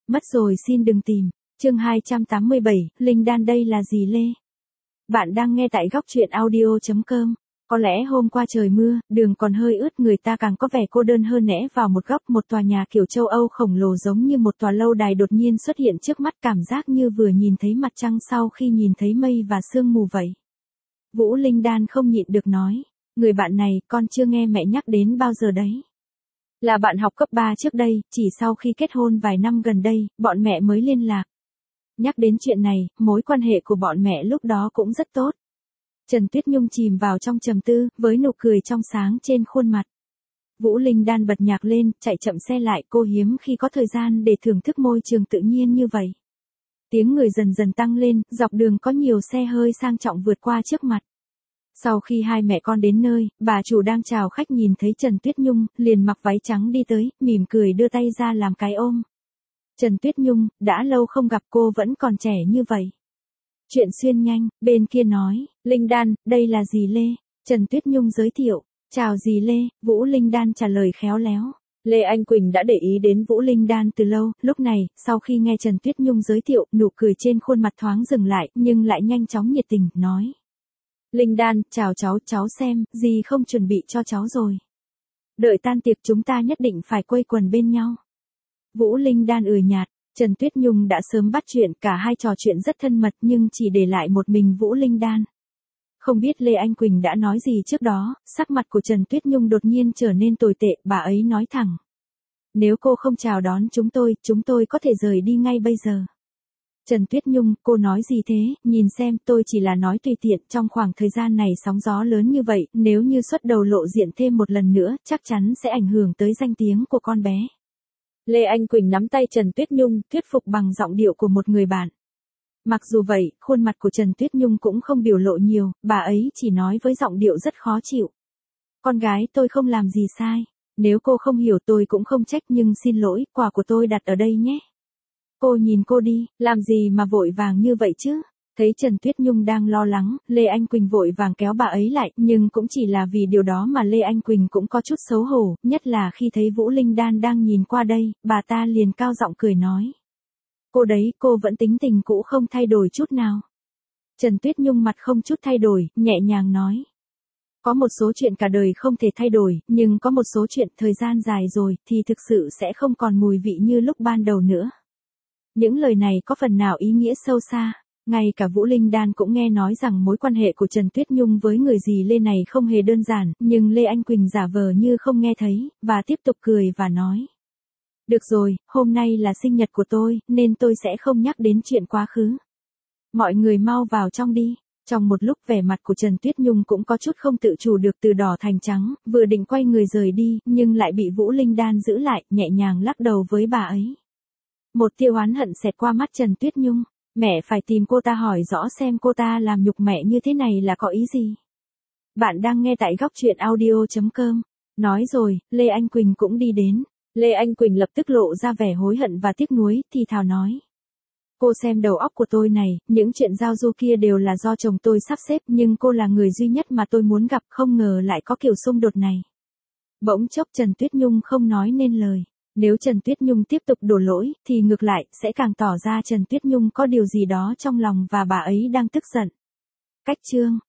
Mất rồi xin đừng tìm. Chương 287, Linh Đan đây là gì Lê? Bạn đang nghe tại góc truyện audio.com. Có lẽ hôm qua trời mưa, đường còn hơi ướt, người ta càng có vẻ cô đơn hơn nẽ vào một góc. Một tòa nhà kiểu châu Âu khổng lồ giống như một tòa lâu đài đột nhiên xuất hiện trước mắt, cảm giác như vừa nhìn thấy mặt trăng sau khi nhìn thấy mây và sương mù vậy. Vũ Linh Đan không nhịn được nói, người bạn này con chưa nghe mẹ nhắc đến bao giờ đấy. Là bạn học cấp 3 trước đây, chỉ sau khi kết hôn vài năm gần đây, bọn mẹ mới liên lạc. Nhắc đến chuyện này, mối quan hệ của bọn mẹ lúc đó cũng rất tốt. Trần Tuyết Nhung chìm vào trong trầm tư, với nụ cười trong sáng trên khuôn mặt. Vũ Linh Đan bật nhạc lên, chạy chậm xe lại, cô hiếm khi có thời gian để thưởng thức môi trường tự nhiên như vậy. Tiếng người dần dần tăng lên, dọc đường có nhiều xe hơi sang trọng vượt qua trước mặt. Sau khi hai mẹ con đến nơi, bà chủ đang chào khách nhìn thấy Trần Tuyết Nhung, liền mặc váy trắng đi tới, mỉm cười đưa tay ra làm cái ôm. Trần Tuyết Nhung, đã lâu không gặp cô vẫn còn trẻ như vậy. Chuyện xuyên nhanh, bên kia nói, Linh Đan, đây là dì Lê. Trần Tuyết Nhung giới thiệu, chào dì Lê, Vũ Linh Đan trả lời khéo léo. Lê Anh Quỳnh đã để ý đến Vũ Linh Đan từ lâu, lúc này, sau khi nghe Trần Tuyết Nhung giới thiệu, nụ cười trên khuôn mặt thoáng dừng lại, nhưng lại nhanh chóng nhiệt tình, nói. Linh Đan, chào cháu xem, dì không chuẩn bị cho cháu rồi. Đợi tan tiệc chúng ta nhất định phải quây quần bên nhau. Vũ Linh Đan nhạt, Trần Tuyết Nhung đã sớm bắt chuyện, cả hai trò chuyện rất thân mật nhưng chỉ để lại một mình Vũ Linh Đan. Không biết Lê Anh Quỳnh đã nói gì trước đó, sắc mặt của Trần Tuyết Nhung đột nhiên trở nên tồi tệ, bà ấy nói thẳng. Nếu cô không chào đón chúng tôi có thể rời đi ngay bây giờ. Trần Tuyết Nhung, cô nói gì thế, nhìn xem, tôi chỉ là nói tùy tiện, trong khoảng thời gian này sóng gió lớn như vậy, nếu như xuất đầu lộ diện thêm một lần nữa, chắc chắn sẽ ảnh hưởng tới danh tiếng của con bé. Lê Anh Quỳnh nắm tay Trần Tuyết Nhung, thuyết phục bằng giọng điệu của một người bạn. Mặc dù vậy, khuôn mặt của Trần Tuyết Nhung cũng không biểu lộ nhiều, bà ấy chỉ nói với giọng điệu rất khó chịu. Con gái tôi không làm gì sai, nếu cô không hiểu tôi cũng không trách, nhưng xin lỗi, quà của tôi đặt ở đây nhé. Cô nhìn cô đi, làm gì mà vội vàng như vậy chứ? Thấy Trần Tuyết Nhung đang lo lắng, Lê Anh Quỳnh vội vàng kéo bà ấy lại, nhưng cũng chỉ là vì điều đó mà Lê Anh Quỳnh cũng có chút xấu hổ, nhất là khi thấy Vũ Linh Đan đang nhìn qua đây, bà ta liền cao giọng cười nói. Cô đấy, cô vẫn tính tình cũ không thay đổi chút nào. Trần Tuyết Nhung mặt không chút thay đổi, nhẹ nhàng nói. Có một số chuyện cả đời không thể thay đổi, nhưng có một số chuyện thời gian dài rồi thì thực sự sẽ không còn mùi vị như lúc ban đầu nữa. Những lời này có phần nào ý nghĩa sâu xa. Ngay cả Vũ Linh Đan cũng nghe nói rằng mối quan hệ của Trần Tuyết Nhung với người dì Lê này không hề đơn giản, nhưng Lê Anh Quỳnh giả vờ như không nghe thấy, và tiếp tục cười và nói. Được rồi, hôm nay là sinh nhật của tôi, nên tôi sẽ không nhắc đến chuyện quá khứ. Mọi người mau vào trong đi. Trong một lúc vẻ mặt của Trần Tuyết Nhung cũng có chút không tự chủ được, từ đỏ thành trắng, vừa định quay người rời đi, nhưng lại bị Vũ Linh Đan giữ lại, nhẹ nhàng lắc đầu với bà ấy. Một tia oán hận xẹt qua mắt Trần Tuyết Nhung. Mẹ phải tìm cô ta hỏi rõ xem cô ta làm nhục mẹ như thế này là có ý gì. Bạn đang nghe tại góc truyện audio.com. Nói rồi, Lê Anh Quỳnh cũng đi đến. Lê Anh Quỳnh lập tức lộ ra vẻ hối hận và tiếc nuối, thì thào nói. Cô xem đầu óc của tôi này, những chuyện giao du kia đều là do chồng tôi sắp xếp, nhưng cô là người duy nhất mà tôi muốn gặp, không ngờ lại có kiểu xung đột này. Bỗng chốc Trần Tuyết Nhung không nói nên lời. Nếu Trần Tuyết Nhung tiếp tục đổ lỗi, thì ngược lại, sẽ càng tỏ ra Trần Tuyết Nhung có điều gì đó trong lòng và bà ấy đang tức giận. Cách chương